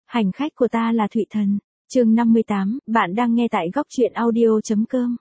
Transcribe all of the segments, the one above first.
Hành khách của ta là Thụy Thần. Chương 58, bạn đang nghe tại góc truyện audio.com.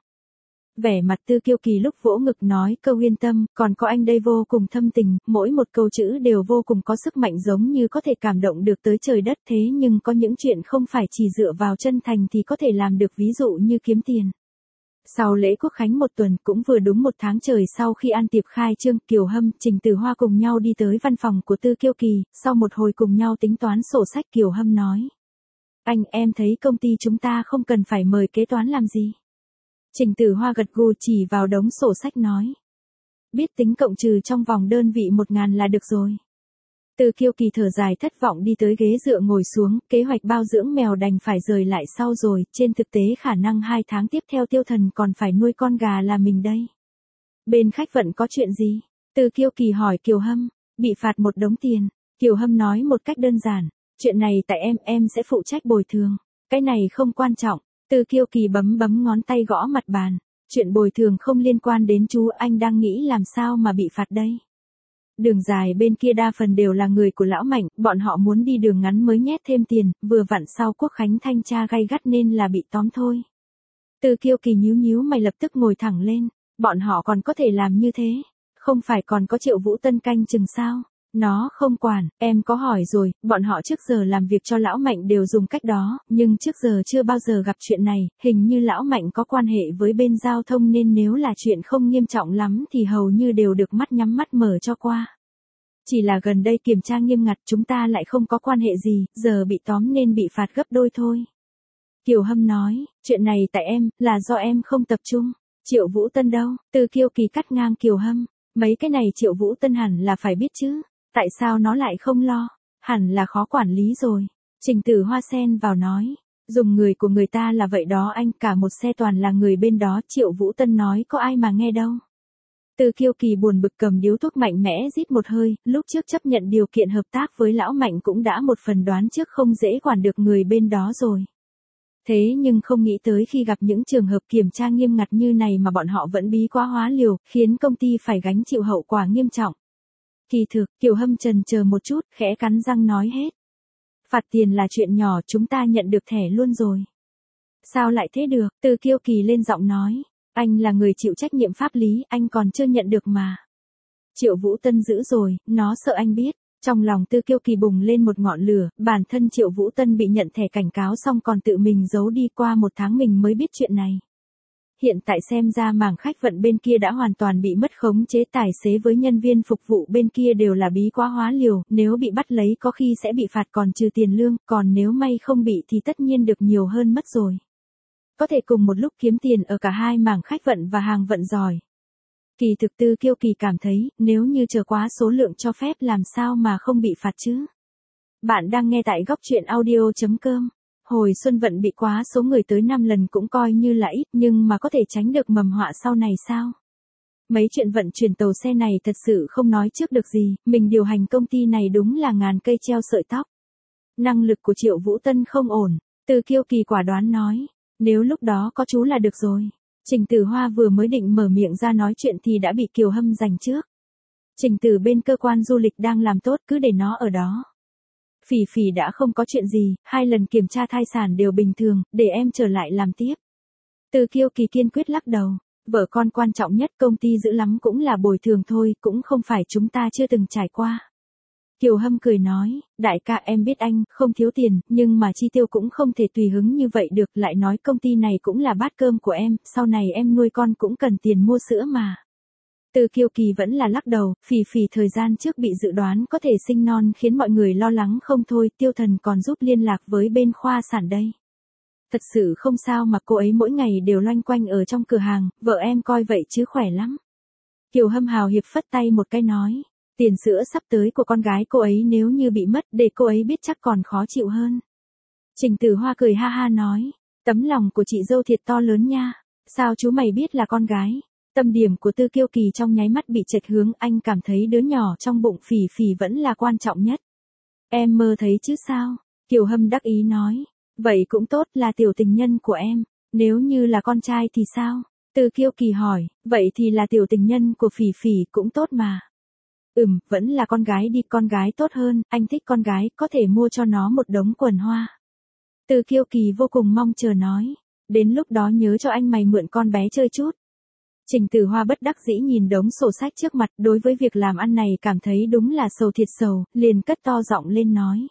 Vẻ mặt Tư Kiêu Kỳ lúc vỗ ngực nói câu yên tâm, còn có anh đây vô cùng thâm tình, mỗi một câu chữ đều vô cùng có sức mạnh giống như có thể cảm động được tới trời đất, thế nhưng có những chuyện không phải chỉ dựa vào chân thành thì có thể làm được, ví dụ như kiếm tiền. Sau lễ Quốc khánh một tuần, cũng vừa đúng một tháng trời sau khi ăn tiệc khai trương, Kiều Hâm, Trình Tử Hoa cùng nhau đi tới văn phòng của Tư Kiêu Kỳ, sau một hồi cùng nhau tính toán sổ sách, Kiều Hâm nói. Anh, em thấy công ty chúng ta không cần phải mời kế toán làm gì. Trình Tử Hoa gật gù chỉ vào đống sổ sách nói. Biết tính cộng trừ trong vòng đơn vị 1.000 là được rồi. Tư Kiêu Kỳ thở dài thất vọng đi tới ghế dựa ngồi xuống, kế hoạch bao dưỡng mèo đành phải rời lại sau rồi, trên thực tế khả năng 2 tháng tiếp theo Tiêu Thần còn phải nuôi con gà là mình đây. Bên khách vận có chuyện gì? Tư Kiêu Kỳ hỏi Kiều Hâm. Bị phạt một đống tiền. Kiều Hâm nói một cách đơn giản. Chuyện này tại em sẽ phụ trách bồi thường. Cái này không quan trọng. Tư Kiêu Kỳ bấm ngón tay gõ mặt bàn. Chuyện bồi thường không liên quan đến chú, anh đang nghĩ làm sao mà bị phạt đây. Đường dài bên kia đa phần đều là người của lão Mạnh, bọn họ muốn đi đường ngắn mới nhét thêm tiền, vừa vặn sau Quốc khánh thanh tra gay gắt nên là bị tóm thôi. Tư Kiêu Kỳ nhíu mày lập tức ngồi thẳng lên, bọn họ còn có thể làm như thế, không phải còn có Triệu Vũ Tân canh chừng sao? Nó không quản, em có hỏi rồi, bọn họ trước giờ làm việc cho lão Mạnh đều dùng cách đó, nhưng trước giờ chưa bao giờ gặp chuyện này, hình như lão Mạnh có quan hệ với bên giao thông nên nếu là chuyện không nghiêm trọng lắm thì hầu như đều được mắt nhắm mắt mở cho qua. Chỉ là gần đây kiểm tra nghiêm ngặt, chúng ta lại không có quan hệ gì, giờ bị tóm nên bị phạt gấp đôi thôi. Kiều Hâm nói, chuyện này tại em, là do em không tập trung. Triệu Vũ Tân đâu? Tư Kiêu Kỳ cắt ngang Kiều Hâm, mấy cái này Triệu Vũ Tân hẳn là phải biết chứ. Tại sao nó lại không lo? Hẳn là khó quản lý rồi. Trình Tử Hoa xen vào nói. Dùng người của người ta là vậy đó anh, cả một xe toàn là người bên đó. Triệu Vũ Tân nói có ai mà nghe đâu. Tư Kiêu Kỳ buồn bực cầm điếu thuốc mạnh mẽ rít một hơi, lúc trước chấp nhận điều kiện hợp tác với lão Mạnh cũng đã một phần đoán trước không dễ quản được người bên đó rồi. Thế nhưng không nghĩ tới khi gặp những trường hợp kiểm tra nghiêm ngặt như này mà bọn họ vẫn bí quá hóa liều, khiến công ty phải gánh chịu hậu quả nghiêm trọng. Kỳ thực, Kiều Hâm chần chờ một chút, khẽ cắn răng nói hết. Phạt tiền là chuyện nhỏ, chúng ta nhận được thẻ luôn rồi. Sao lại thế được? Tư Kiêu Kỳ lên giọng nói. Anh là người chịu trách nhiệm pháp lý, anh còn chưa nhận được mà. Triệu Vũ Tân giữ rồi, nó sợ anh biết. Trong lòng Tư Kiêu Kỳ bùng lên một ngọn lửa, bản thân Triệu Vũ Tân bị nhận thẻ cảnh cáo xong còn tự mình giấu đi, qua một tháng mình mới biết chuyện này. Hiện tại xem ra mảng khách vận bên kia đã hoàn toàn bị mất khống chế, tài xế với nhân viên phục vụ bên kia đều là bí quá hóa liều, nếu bị bắt lấy có khi sẽ bị phạt còn trừ tiền lương, còn nếu may không bị thì tất nhiên được nhiều hơn mất rồi. Có thể cùng một lúc kiếm tiền ở cả hai mảng khách vận và hàng vận giỏi. Kỳ thực Tư Kiêu Kỳ cảm thấy, nếu như chờ quá số lượng cho phép làm sao mà không bị phạt chứ. Bạn đang nghe tại góc truyện audio.com. Hồi xuân vận bị quá số người tới 5 lần cũng coi như là ít, nhưng mà có thể tránh được mầm họa sau này sao? Mấy chuyện vận chuyển tàu xe này thật sự không nói trước được gì, mình điều hành công ty này đúng là ngàn cây treo sợi tóc. Năng lực của Triệu Vũ Tân không ổn, Tư Kiêu Kỳ quả đoán nói, nếu lúc đó có chú là được rồi. Trình Tử Hoa vừa mới định mở miệng ra nói chuyện thì đã bị Kiều Hâm giành trước. Trình Tử bên cơ quan du lịch đang làm tốt, cứ để nó ở đó. Phỉ Phỉ đã không có chuyện gì, 2 lần kiểm tra thai sản đều bình thường, để em trở lại làm tiếp. Tư Kiêu Kỳ kiên quyết lắc đầu, vợ con quan trọng nhất, công ty giữ lắm cũng là bồi thường thôi, cũng không phải chúng ta chưa từng trải qua. Kiều Hâm cười nói, đại ca em biết anh không thiếu tiền, nhưng mà chi tiêu cũng không thể tùy hứng như vậy được, lại nói công ty này cũng là bát cơm của em, sau này em nuôi con cũng cần tiền mua sữa mà. Tư Kiêu Kỳ vẫn là lắc đầu, Phỉ Phỉ thời gian trước bị dự đoán có thể sinh non khiến mọi người lo lắng không thôi, Tiêu Thần còn giúp liên lạc với bên khoa sản đây. Thật sự không sao mà cô ấy mỗi ngày đều loanh quanh ở trong cửa hàng, vợ em coi vậy chứ khỏe lắm. Kiều Hâm hào hiệp phất tay một cái nói, tiền sữa sắp tới của con gái cô ấy nếu như bị mất để cô ấy biết chắc còn khó chịu hơn. Trình Tử Hoa cười ha ha nói, tấm lòng của chị dâu thiệt to lớn nha, sao chú mày biết là con gái? Tâm điểm của Tư Kiêu Kỳ trong nháy mắt bị chệch hướng, anh cảm thấy đứa nhỏ trong bụng Phỉ Phỉ vẫn là quan trọng nhất. Em mơ thấy chứ sao? Kiều Hâm đắc ý nói, vậy cũng tốt, là tiểu tình nhân của em, nếu như là con trai thì sao? Tư Kiêu Kỳ hỏi, vậy thì là tiểu tình nhân của Phỉ Phỉ cũng tốt mà. Vẫn là con gái đi, con gái tốt hơn, anh thích con gái, có thể mua cho nó một đống quần hoa. Từ Kiêu Kỳ vô cùng mong chờ nói. Đến lúc đó nhớ cho anh mày mượn con bé chơi chút. Trình Tử Hoa bất đắc dĩ nhìn đống sổ sách trước mặt, đối với việc làm ăn này cảm thấy đúng là sầu thiệt sầu, liền cất to giọng lên nói.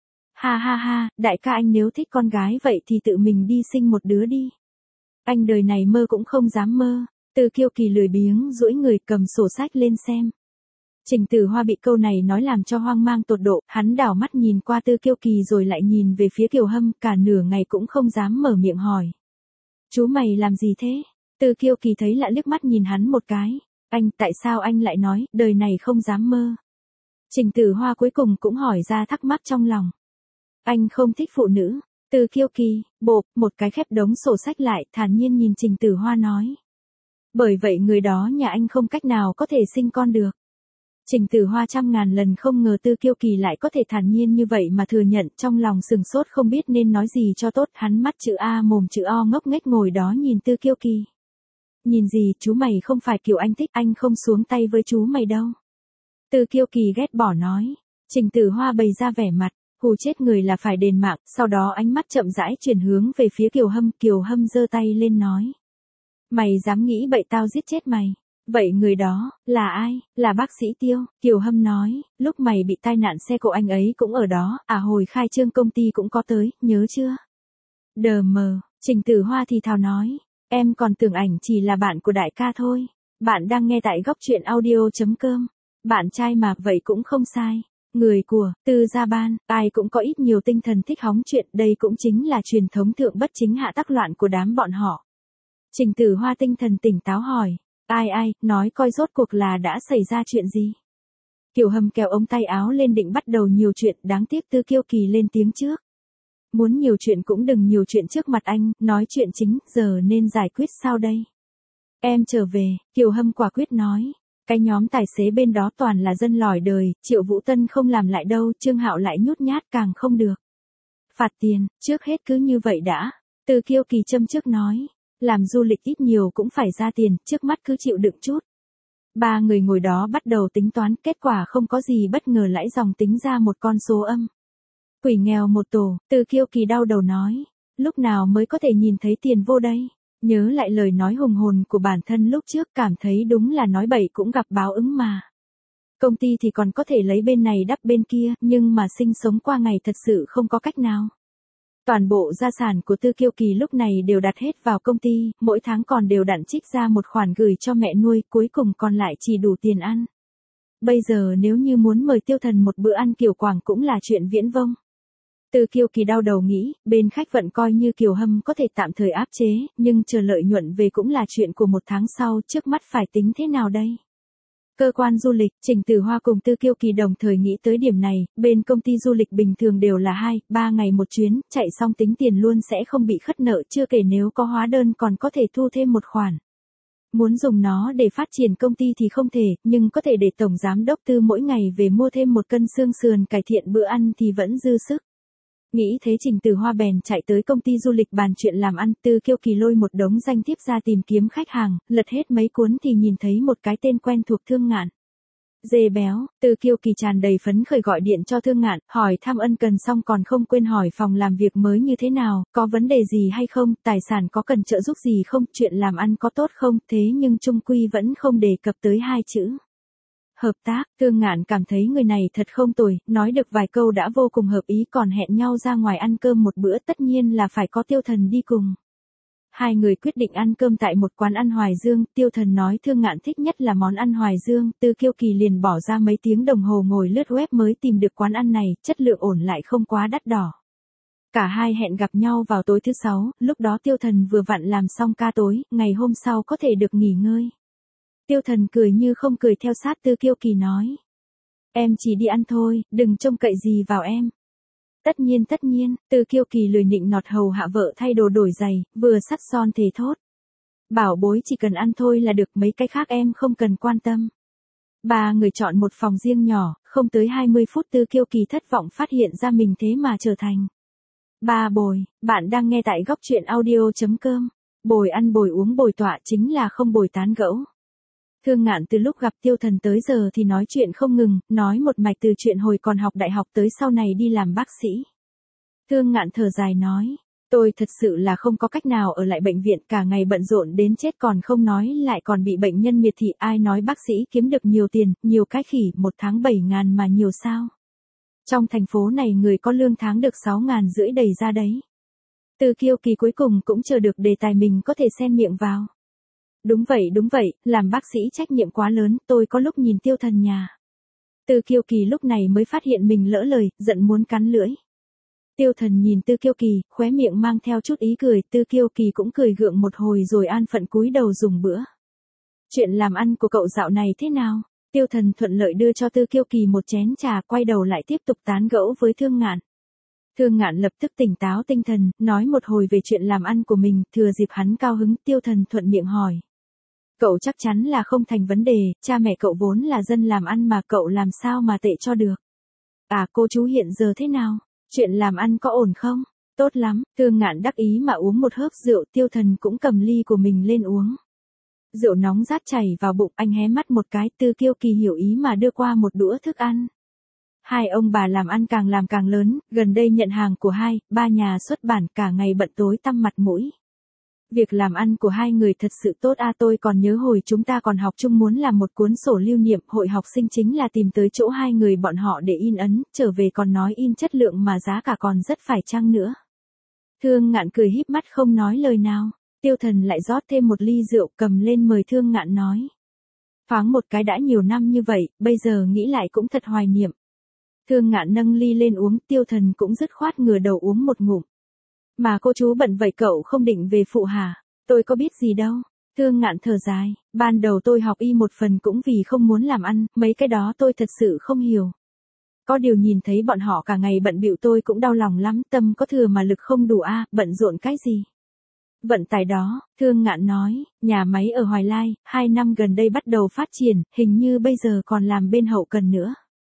Ha ha ha, đại ca anh nếu thích con gái vậy thì tự mình đi sinh một đứa đi. Anh đời này mơ cũng không dám mơ. Từ Kiêu Kỳ lười biếng duỗi người cầm sổ sách lên xem. Trình Tử Hoa bị câu này nói làm cho hoang mang tột độ, hắn đảo mắt nhìn qua Từ Kiêu Kỳ rồi lại nhìn về phía Kiều Hâm, cả nửa ngày cũng không dám mở miệng hỏi. Chú mày làm gì thế? Từ Kiêu Kỳ thấy lạ liếc mắt nhìn hắn một cái. Anh, tại sao anh lại nói, đời này không dám mơ? Trình Tử Hoa cuối cùng cũng hỏi ra thắc mắc trong lòng. Anh không thích phụ nữ. Từ Kiêu Kỳ, bộp, một cái khép đống sổ sách lại, thản nhiên nhìn Trình Tử Hoa nói. Bởi vậy người đó nhà anh không cách nào có thể sinh con được. Trình Tử Hoa trăm ngàn lần không ngờ Từ Kiêu Kỳ lại có thể thản nhiên như vậy mà thừa nhận, trong lòng sừng sốt không biết nên nói gì cho tốt, hắn mắt chữ A mồm chữ O ngốc nghếch ngồi đó nhìn Từ Kiêu Kỳ. Nhìn gì, chú mày không phải kiểu anh thích, anh không xuống tay với chú mày đâu. Từ Kiêu Kỳ ghét bỏ nói. Trình Tử Hoa bày ra vẻ mặt, hù chết người là phải đền mạng, sau đó ánh mắt chậm rãi chuyển hướng về phía Kiều Hâm giơ tay lên nói. Mày dám nghĩ bậy tao giết chết mày. Vậy người đó, là ai? Là bác sĩ Tiêu. Kiều Hâm nói, lúc mày bị tai nạn xe cộ anh ấy cũng ở đó, hồi khai trương công ty cũng có tới, nhớ chưa? Đờ mờ, Trình Tử Hoa thì thào nói, em còn tưởng ảnh chỉ là bạn của đại ca thôi. Bạn đang nghe tại góc truyện audio.com. Bạn trai mà, vậy cũng không sai. Người của Tư Gia Ban, ai cũng có ít nhiều tinh thần thích hóng chuyện, đây cũng chính là truyền thống thượng bất chính hạ tắc loạn của đám bọn họ. Trình Tử Hoa tinh thần tỉnh táo hỏi. Ai, nói coi rốt cuộc là đã xảy ra chuyện gì? Kiều Hâm kéo ống tay áo lên định bắt đầu nhiều chuyện, đáng tiếc Từ Kiêu Kỳ lên tiếng trước. Muốn nhiều chuyện cũng đừng nhiều chuyện trước mặt anh, nói chuyện chính, giờ nên giải quyết sao đây? Em trở về, Kiều Hâm quả quyết nói. Cái nhóm tài xế bên đó toàn là dân lỏi đời, Triệu Vũ Tân không làm lại đâu, Trương Hạo lại nhút nhát càng không được. Phạt tiền, trước hết cứ như vậy đã. Từ Kiêu Kỳ châm trước nói. Làm du lịch ít nhiều cũng phải ra tiền, trước mắt cứ chịu đựng chút. Ba người ngồi đó bắt đầu tính toán, kết quả không có gì bất ngờ lãi dòng tính ra một con số âm. Quỷ nghèo một tổ, Từ Kiêu Kỳ đau đầu nói. Lúc nào mới có thể nhìn thấy tiền vô đây? Nhớ lại lời nói hùng hồn của bản thân lúc trước, cảm thấy đúng là nói bậy cũng gặp báo ứng mà. Công ty thì còn có thể lấy bên này đắp bên kia, nhưng mà sinh sống qua ngày thật sự không có cách nào. Toàn bộ gia sản của Từ Kiêu Kỳ lúc này đều đặt hết vào công ty, mỗi tháng còn đều đặn trích ra một khoản gửi cho mẹ nuôi, cuối cùng còn lại chỉ đủ tiền ăn. Bây giờ nếu như muốn mời Tiêu Thần một bữa ăn kiểu Quảng cũng là chuyện viễn vông. Từ Kiêu Kỳ đau đầu nghĩ, bên khách vận coi như Kiều Hâm có thể tạm thời áp chế, nhưng chờ lợi nhuận về cũng là chuyện của một tháng sau, trước mắt phải tính thế nào đây? Cơ quan du lịch, Trình Tử Hoa cùng Từ Kiêu Kỳ đồng thời nghĩ tới điểm này, bên công ty du lịch bình thường đều là 2-3 ngày một chuyến, chạy xong tính tiền luôn sẽ không bị khất nợ, chưa kể nếu có hóa đơn còn có thể thu thêm một khoản. Muốn dùng nó để phát triển công ty thì không thể, nhưng có thể để Tổng Giám Đốc Tư mỗi ngày về mua thêm một cân xương sườn cải thiện bữa ăn thì vẫn dư sức. Nghĩ thế Trình Tử Hoa bèn chạy tới công ty du lịch bàn chuyện làm ăn, Từ Kiêu Kỳ lôi một đống danh thiếp ra tìm kiếm khách hàng, lật hết mấy cuốn thì nhìn thấy một cái tên quen thuộc Thương Ngạn. Dê béo, Từ Kiêu Kỳ tràn đầy phấn khởi gọi điện cho Thương Ngạn, hỏi thăm ân cần xong còn không quên hỏi phòng làm việc mới như thế nào, có vấn đề gì hay không, tài sản có cần trợ giúp gì không, chuyện làm ăn có tốt không, thế nhưng chung quy vẫn không đề cập tới hai chữ. Hợp tác, Thương Ngạn cảm thấy người này thật không tồi, nói được vài câu đã vô cùng hợp ý, còn hẹn nhau ra ngoài ăn cơm một bữa, tất nhiên là phải có Tiêu Thần đi cùng. Hai người quyết định ăn cơm tại một quán ăn Hoài Dương, Tiêu Thần nói Thương Ngạn thích nhất là món ăn Hoài Dương, Từ Kiêu Kỳ liền bỏ ra mấy tiếng đồng hồ ngồi lướt web mới tìm được quán ăn này, chất lượng ổn lại không quá đắt đỏ. Cả hai hẹn gặp nhau vào tối thứ Sáu, lúc đó Tiêu Thần vừa vặn làm xong ca tối, ngày hôm sau có thể được nghỉ ngơi. Tiêu Thần cười như không cười theo sát Từ Kiêu Kỳ nói. Em chỉ đi ăn thôi, đừng trông cậy gì vào em. Tất nhiên, Từ Kiêu Kỳ lười nịnh nọt hầu hạ vợ thay đồ đổi giày, vừa sắt son thề thốt. Bảo bối chỉ cần ăn thôi là được, mấy cái khác em không cần quan tâm. Ba người chọn một phòng riêng nhỏ, không tới 20 phút Từ Kiêu Kỳ thất vọng phát hiện ra mình thế mà trở thành. Ba bồi, bạn đang nghe tại góc truyện audio.com. Bồi ăn bồi uống bồi tọa chính là không bồi tán gẫu. Thương Ngạn từ lúc gặp Tiêu Thần tới giờ thì nói chuyện không ngừng, nói một mạch từ chuyện hồi còn học đại học tới sau này đi làm bác sĩ. Thương Ngạn thở dài nói, tôi thật sự là không có cách nào ở lại bệnh viện, cả ngày bận rộn đến chết còn không nói lại còn bị bệnh nhân miệt thị, ai nói bác sĩ kiếm được nhiều tiền, nhiều cái khỉ, 1 tháng 7.000 mà nhiều sao. Trong thành phố này người có lương tháng được 6.500 đầy ra đấy. Từ Kiêu Kỳ cuối cùng cũng chờ được đề tài mình có thể xen miệng vào. Đúng vậy, làm bác sĩ trách nhiệm quá lớn, tôi có lúc nhìn Tiêu Thần nhà. Từ Kiêu Kỳ lúc này mới phát hiện mình lỡ lời, giận muốn cắn lưỡi. Tiêu Thần nhìn Từ Kiêu Kỳ, khóe miệng mang theo chút ý cười, Từ Kiêu Kỳ cũng cười gượng một hồi rồi an phận cúi đầu dùng bữa. Chuyện làm ăn của cậu dạo này thế nào? Tiêu Thần thuận lợi đưa cho Từ Kiêu Kỳ một chén trà, quay đầu lại tiếp tục tán gẫu với Thương Ngạn. Thương Ngạn lập tức tỉnh táo tinh thần, nói một hồi về chuyện làm ăn của mình, thừa dịp hắn cao hứng, Tiêu Thần thuận miệng hỏi. Cậu chắc chắn là không thành vấn đề, cha mẹ cậu vốn là dân làm ăn mà cậu làm sao mà tệ cho được. À, cô chú hiện giờ thế nào? Chuyện làm ăn có ổn không? Tốt lắm, Thương Ngạn đắc ý mà uống một hớp rượu, Tiêu Thần cũng cầm ly của mình lên uống. Rượu nóng rát chảy vào bụng, anh hé mắt một cái, Từ Kiêu Kỳ hiểu ý mà đưa qua một đũa thức ăn. Hai ông bà làm ăn càng làm càng lớn, gần đây nhận hàng của 2-3 nhà xuất bản, cả ngày bận tối tăm mặt mũi. Việc làm ăn của hai người thật sự tốt à, tôi còn nhớ hồi chúng ta còn học chung muốn làm một cuốn sổ lưu niệm, hội học sinh chính là tìm tới chỗ hai người bọn họ để in ấn, trở về còn nói in chất lượng mà giá cả còn rất phải chăng nữa. Thương Ngạn cười híp mắt không nói lời nào. Tiêu Thần lại rót thêm một ly rượu, cầm lên mời Thương Ngạn nói. Thoáng một cái đã nhiều năm như vậy, bây giờ nghĩ lại cũng thật hoài niệm. Thương Ngạn nâng ly lên uống, Tiêu Thần cũng dứt khoát ngửa đầu uống một ngụm. Mà cô chú bận vậy cậu không định về phụ hả? Tôi có biết gì đâu. Thương Ngạn thở dài, ban đầu tôi học y một phần cũng vì không muốn làm ăn, mấy cái đó tôi thật sự không hiểu. Có điều nhìn thấy bọn họ cả ngày bận bịu tôi cũng đau lòng lắm, tâm có thừa mà lực không đủ à, bận rộn cái gì? Vận tải đó, Thương Ngạn nói, nhà máy ở Hoài Lai, 2 năm gần đây bắt đầu phát triển, hình như bây giờ còn làm bên hậu cần nữa.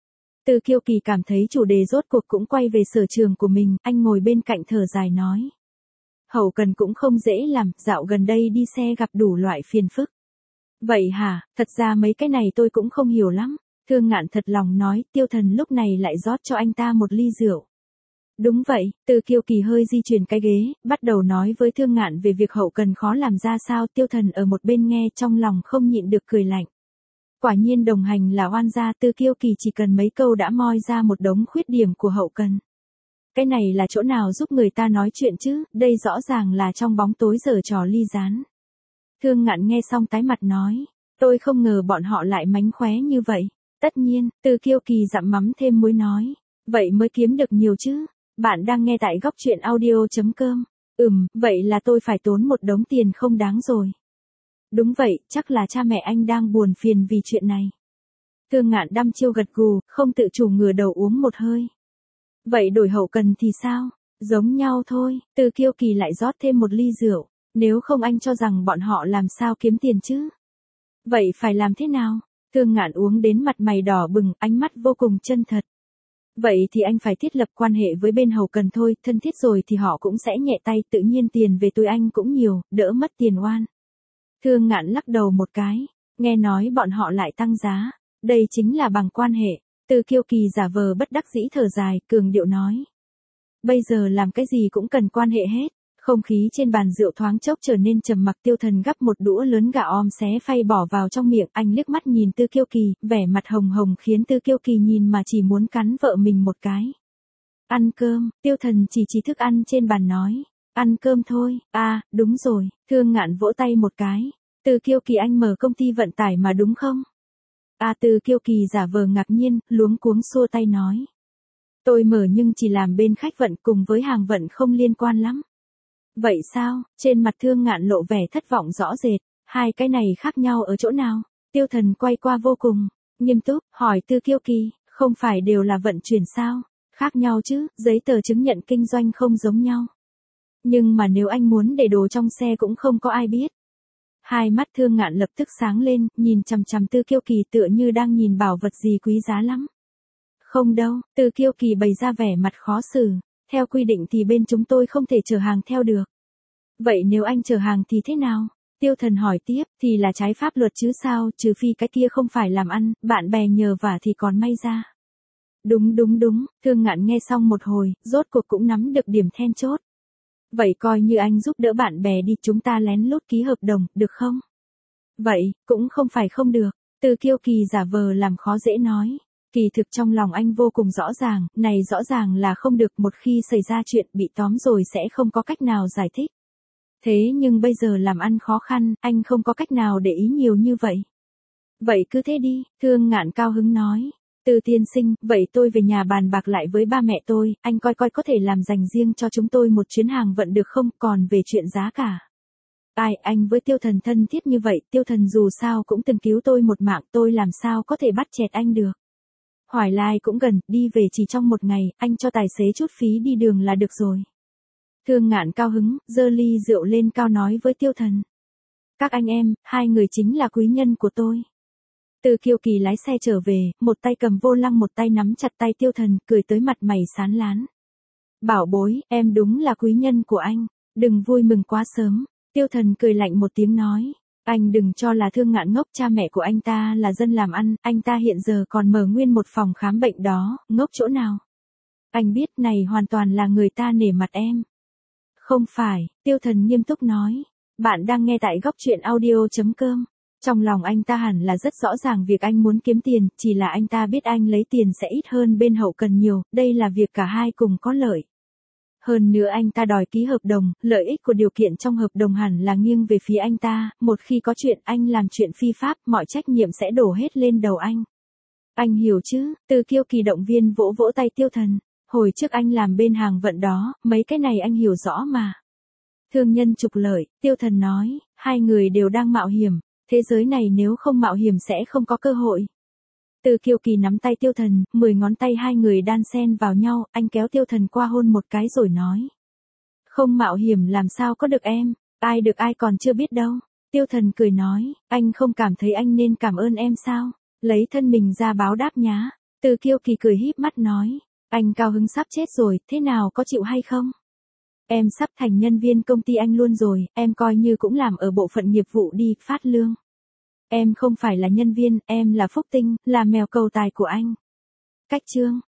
Từ Kiêu Kỳ cảm thấy chủ đề rốt cuộc cũng quay về sở trường của mình, anh ngồi bên cạnh thở dài nói. Hậu cần cũng không dễ làm, dạo gần đây đi xe gặp đủ loại phiền phức. Vậy hả, thật ra mấy cái này tôi cũng không hiểu lắm. Thương Ngạn thật lòng nói, Tiêu Thần lúc này lại rót cho anh ta một ly rượu. Đúng vậy, Từ Kiêu Kỳ hơi di chuyển cái ghế, bắt đầu nói với Thương Ngạn về việc hậu cần khó làm ra sao, Tiêu Thần ở một bên nghe trong lòng không nhịn được cười lạnh. Quả nhiên đồng hành là oan gia, Từ Kiêu Kỳ chỉ cần mấy câu đã moi ra một đống khuyết điểm của hậu cần. Cái này là chỗ nào giúp người ta nói chuyện chứ, đây rõ ràng là trong bóng tối giở trò ly gián. Thương Ngạn nghe xong tái mặt nói, tôi không ngờ bọn họ lại mánh khóe như vậy. Tất nhiên, Từ Kiêu Kỳ dặm mắm thêm muối nói, vậy mới kiếm được nhiều chứ. Bạn đang nghe tại góc truyện audio.com. Vậy là tôi phải tốn một đống tiền không đáng rồi. Đúng vậy, chắc là cha mẹ anh đang buồn phiền vì chuyện này. Thương Ngạn đăm chiêu gật gù, không tự chủ ngửa đầu uống một hơi. Vậy đổi hậu cần thì sao? Giống nhau thôi, Từ Kiêu Kỳ lại rót thêm một ly rượu. Nếu không anh cho rằng bọn họ làm sao kiếm tiền chứ? Vậy phải làm thế nào? Thương Ngạn uống đến mặt mày đỏ bừng, ánh mắt vô cùng chân thật. Vậy thì anh phải thiết lập quan hệ với bên hậu cần thôi, thân thiết rồi thì họ cũng sẽ nhẹ tay, tự nhiên tiền về túi anh cũng nhiều, đỡ mất tiền oan. Thương Ngạn lắc đầu một cái, nghe nói bọn họ lại tăng giá, đây chính là bằng quan hệ. Từ Kiêu Kỳ giả vờ bất đắc dĩ thở dài, cường điệu nói. Bây giờ làm cái gì cũng cần quan hệ hết. Không khí trên bàn rượu thoáng chốc trở nên trầm mặc, Tiêu Thần gắp một đũa lớn gà om xé phay bỏ vào trong miệng, anh liếc mắt nhìn Từ Kiêu Kỳ, vẻ mặt hồng hồng khiến Từ Kiêu Kỳ nhìn mà chỉ muốn cắn vợ mình một cái. Ăn cơm, Tiêu Thần chỉ thức ăn trên bàn nói. Ăn cơm thôi, à, đúng rồi, Thương Ngạn vỗ tay một cái. Từ Kiêu Kỳ anh mở công ty vận tải mà đúng không? À, Từ Kiêu Kỳ giả vờ ngạc nhiên, luống cuống xua tay nói. Tôi mở nhưng chỉ làm bên khách vận, cùng với hàng vận không liên quan lắm. Vậy sao? Trên mặt Thương Ngạn lộ vẻ thất vọng rõ rệt. Hai cái này khác nhau ở chỗ nào? Tiêu Thần quay qua vô cùng nghiêm túc, hỏi Từ Kiêu Kỳ, không phải đều là vận chuyển sao? Khác nhau chứ, giấy tờ chứng nhận kinh doanh không giống nhau. Nhưng mà nếu anh muốn để đồ trong xe cũng không có ai biết. Hai mắt Thương Ngạn lập tức sáng lên, nhìn chằm chằm Từ Kiêu Kỳ tựa như đang nhìn bảo vật gì quý giá lắm. Không đâu, Từ Kiêu Kỳ bày ra vẻ mặt khó xử. Theo quy định thì bên chúng tôi không thể chở hàng theo được. Vậy nếu anh chở hàng thì thế nào? Tiêu Thần hỏi tiếp, thì là trái pháp luật chứ sao, trừ phi cái kia không phải làm ăn, bạn bè nhờ vả thì còn may ra. Đúng, Thương Ngạn nghe xong một hồi, rốt cuộc cũng nắm được điểm then chốt. Vậy coi như anh giúp đỡ bạn bè đi, chúng ta lén lút ký hợp đồng, được không? Vậy, cũng không phải không được. Từ Kiêu Kỳ giả vờ làm khó dễ nói. Kỳ thực trong lòng anh vô cùng rõ ràng, này rõ ràng là không được, một khi xảy ra chuyện bị tóm rồi sẽ không có cách nào giải thích. Thế nhưng bây giờ làm ăn khó khăn, anh không có cách nào để ý nhiều như vậy. Vậy cứ thế đi, Thương Ngạn cao hứng nói. Từ tiên sinh, vậy tôi về nhà bàn bạc lại với ba mẹ tôi, anh coi coi có thể làm dành riêng cho chúng tôi một chuyến hàng vận được không, còn về chuyện giá cả. Anh với Tiêu Thần thân thiết như vậy, Tiêu Thần dù sao cũng từng cứu tôi một mạng, tôi làm sao có thể bắt chẹt anh được. Hoài Lai cũng gần, đi về chỉ trong một ngày, anh cho tài xế chút phí đi đường là được rồi. Thương Ngạn cao hứng, giơ ly rượu lên cao nói với Tiêu Thần. Các anh em, hai người chính là quý nhân của tôi. Từ Kiêu Kỳ lái xe trở về, một tay cầm vô lăng một tay nắm chặt tay Tiêu Thần, cười tới mặt mày sán lán. Bảo bối, em đúng là quý nhân của anh, đừng vui mừng quá sớm. Tiêu Thần cười lạnh một tiếng nói. Anh đừng cho là Thương Ngạn ngốc, cha mẹ của anh ta là dân làm ăn, anh ta hiện giờ còn mở nguyên một phòng khám bệnh đó, ngốc chỗ nào. Anh biết này hoàn toàn là người ta nể mặt em. Không phải, Tiêu Thần nghiêm túc nói. Bạn đang nghe tại góc truyện audio.com. Trong lòng anh ta hẳn là rất rõ ràng việc anh muốn kiếm tiền, chỉ là anh ta biết anh lấy tiền sẽ ít hơn bên hậu cần nhiều, đây là việc cả hai cùng có lợi. Hơn nữa anh ta đòi ký hợp đồng, lợi ích của điều kiện trong hợp đồng hẳn là nghiêng về phía anh ta, một khi có chuyện anh làm chuyện phi pháp, mọi trách nhiệm sẽ đổ hết lên đầu anh. Anh hiểu chứ, Từ Kiêu Kỳ động viên vỗ vỗ tay Tiêu Thần, hồi trước anh làm bên hàng vận đó, mấy cái này anh hiểu rõ mà. Thương nhân trục lợi, Tiêu Thần nói, hai người đều đang mạo hiểm, thế giới này nếu không mạo hiểm sẽ không có cơ hội. Từ Kiêu Kỳ nắm tay Tiêu Thần, 10 ngón tay hai người đan xen vào nhau, anh kéo Tiêu Thần qua hôn một cái rồi nói. Không mạo hiểm làm sao có được em, ai được ai còn chưa biết đâu. Tiêu Thần cười nói, anh không cảm thấy anh nên cảm ơn em sao, lấy thân mình ra báo đáp nhá. Từ Kiêu Kỳ cười híp mắt nói, anh cao hứng sắp chết rồi, thế nào có chịu hay không? Em sắp thành nhân viên công ty anh luôn rồi, em coi như cũng làm ở bộ phận nghiệp vụ đi, phát lương. Em không phải là nhân viên, em là phúc tinh, là mèo cầu tài của anh. Cách chương